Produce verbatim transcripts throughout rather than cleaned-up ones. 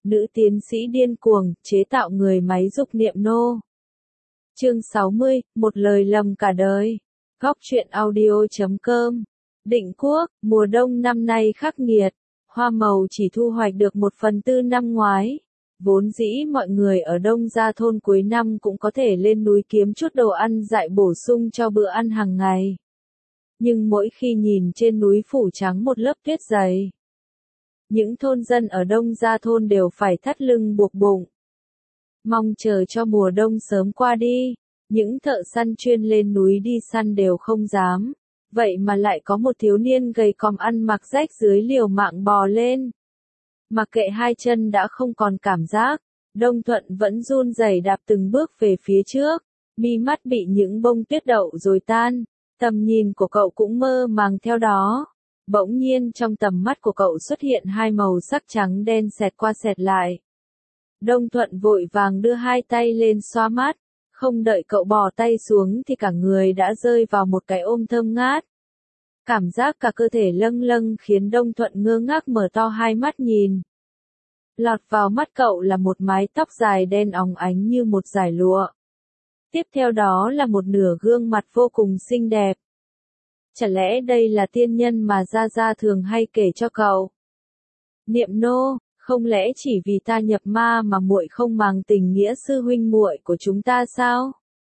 Nữ tiến sĩ điên cuồng, chế tạo người máy dục niệm nô. Chương sáu mươi, một lời lầm cả đời. Góc truyện audio chấm com. Định Quốc, mùa đông năm nay khắc nghiệt, hoa màu chỉ thu hoạch được một phần tư năm ngoái. Vốn dĩ mọi người ở Đông Gia thôn cuối năm cũng có thể lên núi kiếm chút đồ ăn dại bổ sung cho bữa ăn hàng ngày. Nhưng mỗi khi nhìn trên núi phủ trắng một lớp tuyết dày, những thôn dân ở Đông Gia thôn đều phải thắt lưng buộc bụng, mong chờ cho mùa đông sớm qua đi. Những thợ săn chuyên lên núi đi săn đều không dám, vậy mà lại có một thiếu niên gầy còm ăn mặc rách dưới liều mạng bò lên. Mặc kệ hai chân đã không còn cảm giác, Đông Thuận vẫn run rẩy đạp từng bước về phía trước, mi mắt bị những bông tuyết đậu rồi tan, tầm nhìn của cậu cũng mơ màng theo đó. Bỗng nhiên trong tầm mắt của cậu xuất hiện hai màu sắc trắng đen xẹt qua xẹt lại. Đông Thuận vội vàng đưa hai tay lên xoa mắt, không đợi cậu bò tay xuống thì cả người đã rơi vào một cái ôm thơm ngát. Cảm giác cả cơ thể lâng lâng khiến Đông Thuận ngơ ngác mở to hai mắt nhìn. Lọt vào mắt cậu là một mái tóc dài đen óng ánh như một dải lụa. Tiếp theo đó là một nửa gương mặt vô cùng xinh đẹp. Chả lẽ đây là tiên nhân mà Gia Gia thường hay kể cho cậu? Niệm nô, không lẽ chỉ vì ta nhập ma mà muội không màng tình nghĩa sư huynh muội của chúng ta sao?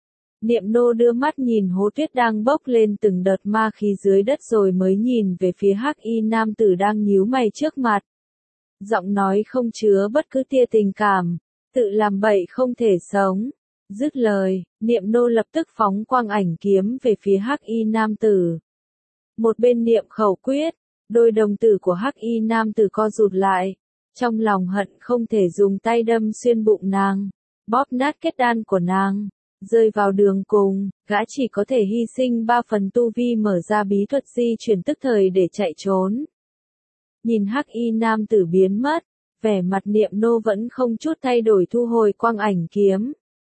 Niệm nô đưa mắt nhìn hố tuyết đang bốc lên từng đợt ma khí dưới đất rồi mới nhìn về phía hắc y nam tử đang nhíu mày trước mặt. Giọng nói không chứa bất cứ tia tình cảm, tự làm bậy không thể sống. Dứt lời, niệm nô lập tức phóng quang ảnh kiếm về phía hắc y nam tử. Một bên niệm khẩu quyết, đôi đồng tử của hắc y nam tử co rụt lại. Trong lòng hận không thể dùng tay đâm xuyên bụng nàng, bóp nát kết đan của nàng. Rơi vào đường cùng, gã chỉ có thể hy sinh ba phần tu vi mở ra bí thuật di chuyển tức thời để chạy trốn. Nhìn hắc y nam tử biến mất, vẻ mặt niệm nô vẫn không chút thay đổi thu hồi quang ảnh kiếm.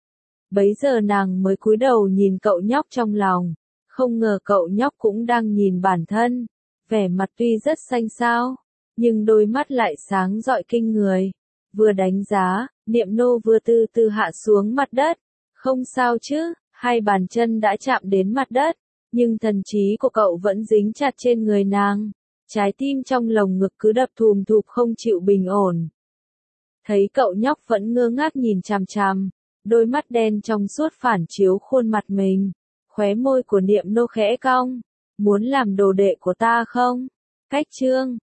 Bấy giờ nàng mới cúi đầu nhìn cậu nhóc trong lòng, không ngờ cậu nhóc cũng đang nhìn bản thân. Vẻ mặt tuy rất xanh xao, nhưng đôi mắt lại sáng rọi kinh người. Vừa đánh giá, niệm nô vừa từ từ hạ xuống mặt đất. Không sao chứ, hai bàn chân đã chạm đến mặt đất, nhưng thần trí của cậu vẫn dính chặt trên người nàng. Trái tim trong lồng ngực cứ đập thùm thụp không chịu bình ổn. Thấy cậu nhóc vẫn ngơ ngác nhìn chằm chằm, đôi mắt đen trong suốt phản chiếu khuôn mặt mình. Khóe môi của niệm nô khẽ cong, muốn làm đồ đệ của ta không? Cách chương